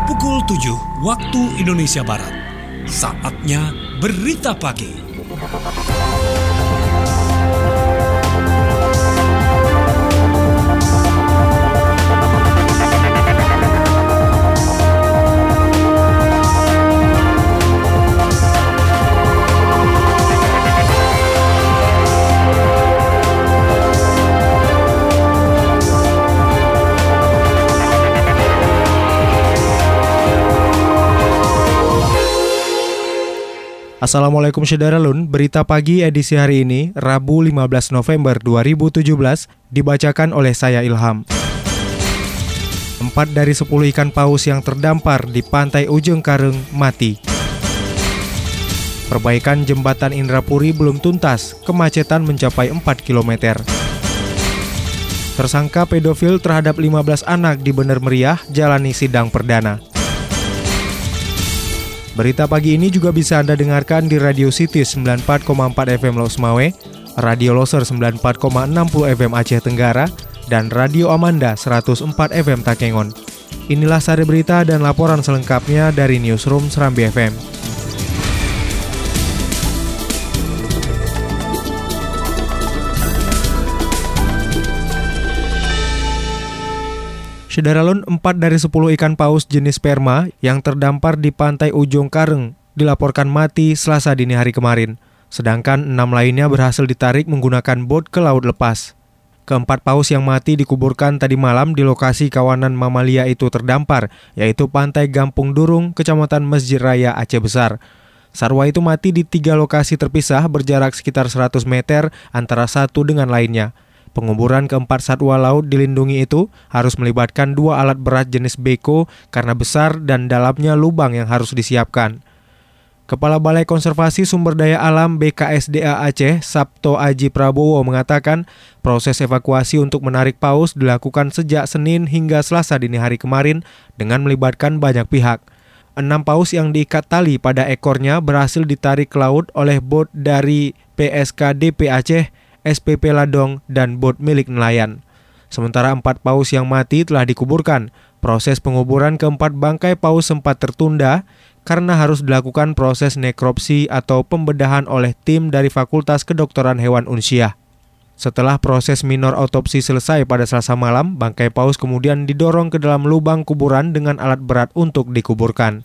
pukul 7 waktu Indonesia Barat. Saatnya Berita Pagi. Assalamualaikum Syederalun, berita pagi edisi hari ini, Rabu 15 November 2017, dibacakan oleh saya Ilham. 4 dari 10 ikan paus yang terdampar di pantai Ujung Kareng mati. Perbaikan jembatan Indrapuri belum tuntas, kemacetan mencapai 4 km. Tersangka pedofil terhadap 15 anak di Bener Meriah jalani sidang perdana. Berita pagi ini juga bisa Anda dengarkan di Radio City 94,4 FM Losmawe, Radio Loser 94,60 FM Aceh Tenggara, dan Radio Amanda 104 FM Takengon. Inilah sari berita dan laporan selengkapnya dari Newsroom Serambi FM. Syederalun, 4 dari 10 ikan paus jenis sperma yang terdampar di pantai Ujung Kareng dilaporkan mati Selasa dini hari kemarin. Sedangkan 6 lainnya berhasil ditarik menggunakan bot ke laut lepas. Keempat paus yang mati dikuburkan tadi malam di lokasi kawanan mamalia itu terdampar, yaitu Pantai Gampung Durung, Kecamatan Masjid Raya Aceh Besar. Sarwa itu mati di 3 lokasi terpisah berjarak sekitar 100 meter antara satu dengan lainnya. Penguburan keempat satwa laut dilindungi itu harus melibatkan 2 alat berat jenis beko karena besar dan dalamnya lubang yang harus disiapkan. Kepala Balai Konservasi Sumber Daya Alam BKSDA Aceh, Sabto Aji Prabowo mengatakan proses evakuasi untuk menarik paus dilakukan sejak Senin hingga Selasa dini hari kemarin dengan melibatkan banyak pihak. 6 paus yang diikat tali pada ekornya berhasil ditarik ke laut oleh bot dari PSKDP Aceh, SPP Ladong, dan bot milik nelayan. Sementara 4 paus yang mati telah dikuburkan. Proses penguburan keempat bangkai paus sempat tertunda karena harus dilakukan proses nekropsi atau pembedahan oleh tim dari Fakultas Kedokteran Hewan Unsyah. Setelah proses minor autopsi selesai pada Selasa malam, bangkai paus kemudian didorong ke dalam lubang kuburan dengan alat berat untuk dikuburkan.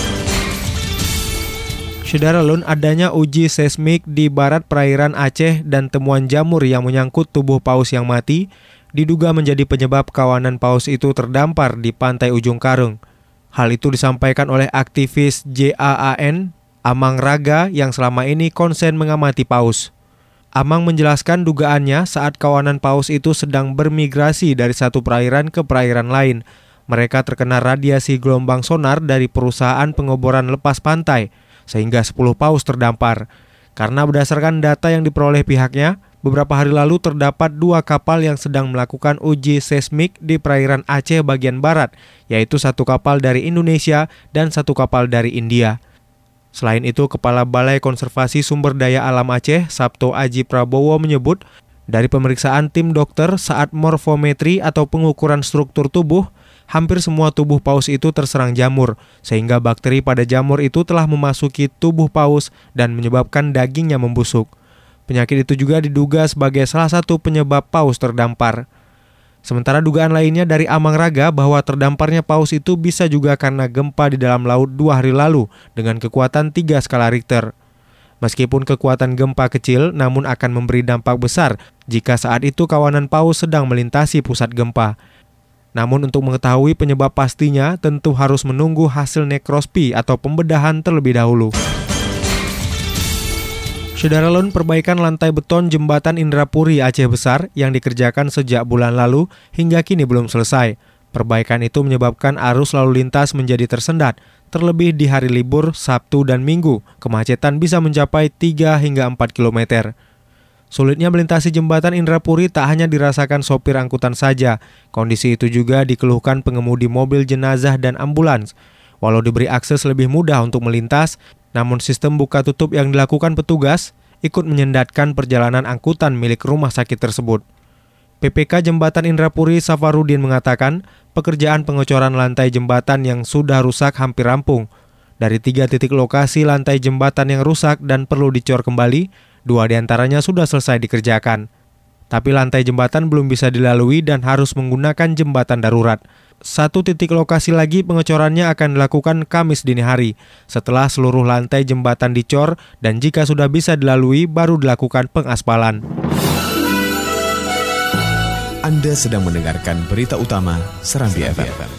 Syederalun, adanya uji seismik di barat perairan Aceh dan temuan jamur yang menyangkut tubuh paus yang mati diduga menjadi penyebab kawanan paus itu terdampar di pantai Ujung Kareng. Hal itu disampaikan oleh aktivis JAAN Amang Raga yang selama ini konsen mengamati paus. Amang menjelaskan dugaannya saat kawanan paus itu sedang bermigrasi dari satu perairan ke perairan lain. Mereka terkena radiasi gelombang sonar dari perusahaan pengoboran lepas pantai, sehingga 10 paus terdampar. Karena berdasarkan data yang diperoleh pihaknya, beberapa hari lalu terdapat 2 kapal yang sedang melakukan uji seismik di perairan Aceh bagian barat, yaitu 1 kapal dari Indonesia dan 1 kapal dari India. Selain itu, Kepala Balai Konservasi Sumber Daya Alam Aceh, Sabto Aji Prabowo menyebut, dari pemeriksaan tim dokter saat morfometri atau pengukuran struktur tubuh, hampir semua tubuh paus itu terserang jamur, sehingga bakteri pada jamur itu telah memasuki tubuh paus dan menyebabkan dagingnya membusuk. Penyakit itu juga diduga sebagai salah satu penyebab paus terdampar. Sementara dugaan lainnya dari Amang Raga bahwa terdamparnya paus itu bisa juga karena gempa di dalam laut 2 hari lalu dengan kekuatan 3 skala Richter. Meskipun kekuatan gempa kecil, namun akan memberi dampak besar jika saat itu kawanan paus sedang melintasi pusat gempa. Namun untuk mengetahui penyebab pastinya, tentu harus menunggu hasil nekropsi atau pembedahan terlebih dahulu. Syederalun, perbaikan lantai beton jembatan Indrapuri Aceh Besar yang dikerjakan sejak bulan lalu hingga kini belum selesai. Perbaikan itu menyebabkan arus lalu lintas menjadi tersendat, terlebih di hari libur Sabtu dan Minggu, kemacetan bisa mencapai 3 hingga 4 km. Sulitnya melintasi jembatan Indrapuri tak hanya dirasakan sopir angkutan saja. Kondisi itu juga dikeluhkan pengemudi mobil jenazah dan ambulans. Walau diberi akses lebih mudah untuk melintas, namun sistem buka tutup yang dilakukan petugas ikut menyendatkan perjalanan angkutan milik rumah sakit tersebut. PPK Jembatan Indrapuri Safarudin mengatakan, pekerjaan pengecoran lantai jembatan yang sudah rusak hampir rampung. Dari 3 titik lokasi lantai jembatan yang rusak dan perlu dicor kembali, 2 diantaranya sudah selesai dikerjakan. Tapi lantai jembatan belum bisa dilalui dan harus menggunakan jembatan darurat. 1 titik lokasi lagi pengecorannya akan dilakukan Kamis dini hari, setelah seluruh lantai jembatan dicor dan jika sudah bisa dilalui baru dilakukan pengaspalan. Anda sedang mendengarkan berita utama Serambi FM.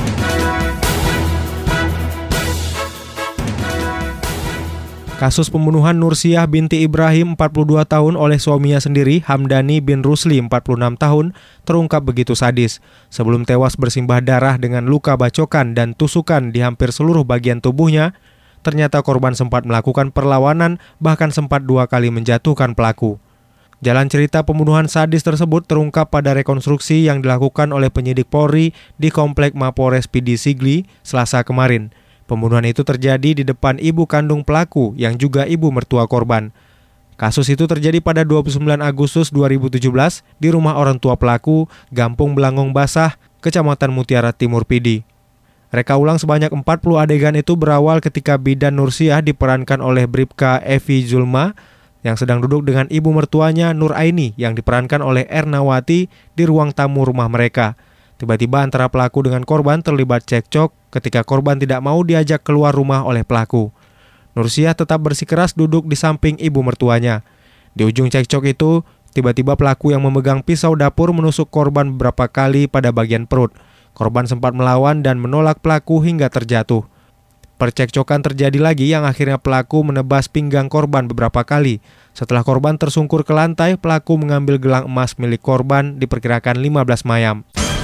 Kasus pembunuhan Nursiah binti Ibrahim 42 tahun oleh suaminya sendiri Hamdani bin Rusli 46 tahun terungkap begitu sadis. Sebelum tewas bersimbah darah dengan luka bacokan dan tusukan di hampir seluruh bagian tubuhnya, ternyata korban sempat melakukan perlawanan bahkan sempat 2 kali menjatuhkan pelaku. Jalan cerita pembunuhan sadis tersebut terungkap pada rekonstruksi yang dilakukan oleh penyidik Polri di Komplek Mapores PD Sigli Selasa kemarin. Pembunuhan itu terjadi di depan ibu kandung pelaku yang juga ibu mertua korban. Kasus itu terjadi pada 29 Agustus 2017 di rumah orang tua pelaku, Gampung Belangong Basah, Kecamatan Mutiara Timur PD. Reka ulang sebanyak 40 adegan itu berawal ketika bidan Nursiah diperankan oleh Bribka Evi Zulma yang sedang duduk dengan ibu mertuanya Nur Aini yang diperankan oleh Ernawati di ruang tamu rumah mereka. Tiba-tiba antara pelaku dengan korban terlibat cekcok ketika korban tidak mau diajak keluar rumah oleh pelaku. Nursiah tetap bersikeras duduk di samping ibu mertuanya. Di ujung cekcok itu, tiba-tiba pelaku yang memegang pisau dapur menusuk korban beberapa kali pada bagian perut. Korban sempat melawan dan menolak pelaku hingga terjatuh. Percekcokan terjadi lagi yang akhirnya pelaku menebas pinggang korban beberapa kali. Setelah korban tersungkur ke lantai, pelaku mengambil gelang emas milik korban diperkirakan 15 mayam.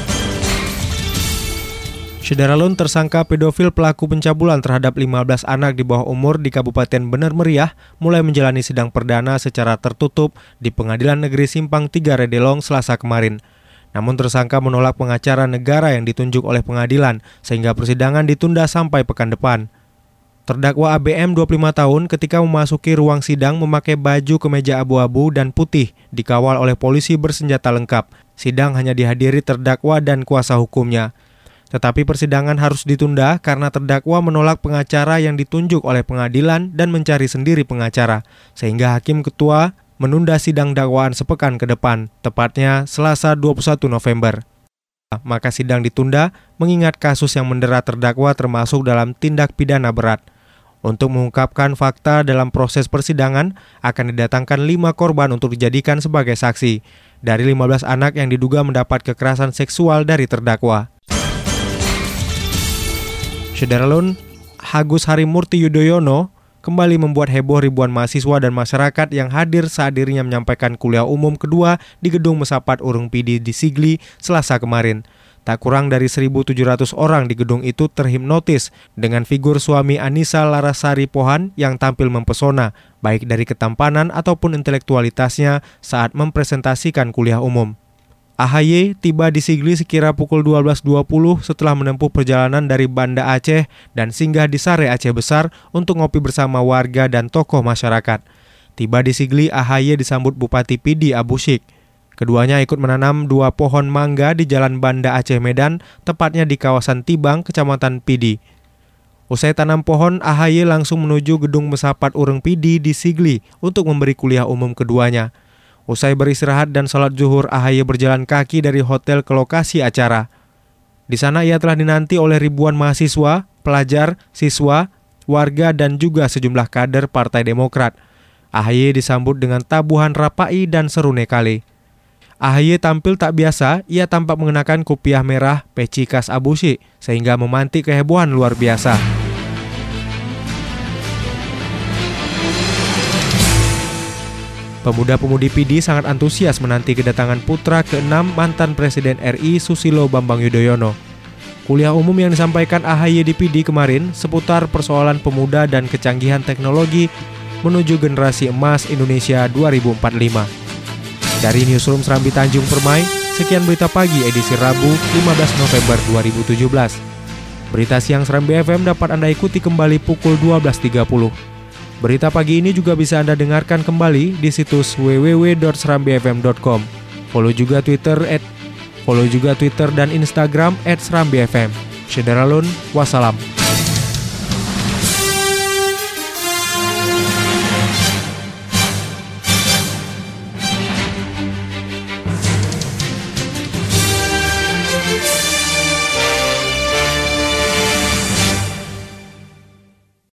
Syederalun tersangka pedofil pelaku pencabulan terhadap 15 anak di bawah umur di Kabupaten Bener Meriah mulai menjalani sidang perdana secara tertutup di Pengadilan Negeri Simpang 3 Redelong Selasa kemarin. Namun tersangka menolak pengacara negara yang ditunjuk oleh pengadilan sehingga persidangan ditunda sampai pekan depan. Terdakwa ABM 25 tahun ketika memasuki ruang sidang memakai baju kemeja abu-abu dan putih dikawal oleh polisi bersenjata lengkap. Sidang hanya dihadiri terdakwa dan kuasa hukumnya. Tetapi persidangan harus ditunda karena terdakwa menolak pengacara yang ditunjuk oleh pengadilan dan mencari sendiri pengacara, sehingga hakim ketua menunda sidang dakwaan sepekan ke depan, tepatnya Selasa 21 November. Maka sidang ditunda mengingat kasus yang mendera terdakwa termasuk dalam tindak pidana berat. Untuk mengungkapkan fakta dalam proses persidangan, akan didatangkan 5 korban untuk dijadikan sebagai saksi, dari 15 anak yang diduga mendapat kekerasan seksual dari terdakwa. Syederalun, Agus Harimurti Yudhoyono kembali membuat heboh ribuan mahasiswa dan masyarakat yang hadir saat dirinya menyampaikan kuliah umum kedua di Gedung Mesapat Urung PD di Sigli Selasa kemarin. Tak kurang dari 1.700 orang di gedung itu terhipnotis dengan figur suami Anissa Larasari Pohan yang tampil mempesona, baik dari ketampanan ataupun intelektualitasnya saat mempresentasikan kuliah umum. AHY tiba di Sigli sekira pukul 12.20 setelah menempuh perjalanan dari Banda Aceh dan singgah di Sare Aceh Besar untuk ngopi bersama warga dan tokoh masyarakat. Tiba di Sigli, AHY disambut Bupati PD Abu Syik. Keduanya ikut menanam 2 pohon mangga di Jalan Banda Aceh Medan, tepatnya di kawasan Tibang, Kecamatan PD. Usai tanam pohon, AHY langsung menuju Gedung Mesapat Urung PD di Sigli untuk memberi kuliah umum keduanya. Usai beristirahat dan salat zuhur, AHY berjalan kaki dari hotel ke lokasi acara. Di sana ia telah dinanti oleh ribuan mahasiswa, pelajar, siswa, warga dan juga sejumlah kader Partai Demokrat. AHY disambut dengan tabuhan rapai dan serune kali. AHY tampil tak biasa, ia tampak mengenakan kopiah merah peci khas Abu Syik sehingga memantik kehebohan luar biasa. Pemuda-pemudi PD sangat antusias menanti kedatangan putra ke-6 mantan Presiden RI Susilo Bambang Yudhoyono. Kuliah umum yang disampaikan AHY di PD kemarin seputar persoalan pemuda dan kecanggihan teknologi menuju generasi emas Indonesia 2045. Dari Newsroom Serambi Tanjung Permai, sekian berita pagi edisi Rabu 15 November 2017. Berita siang Serambi FM dapat Anda ikuti kembali pukul 12.30. Berita pagi ini juga bisa Anda dengarkan kembali di situs www.serambifm.com. Follow juga Twitter Follow juga Twitter dan Instagram @serambifm. Syederalun, wassalam.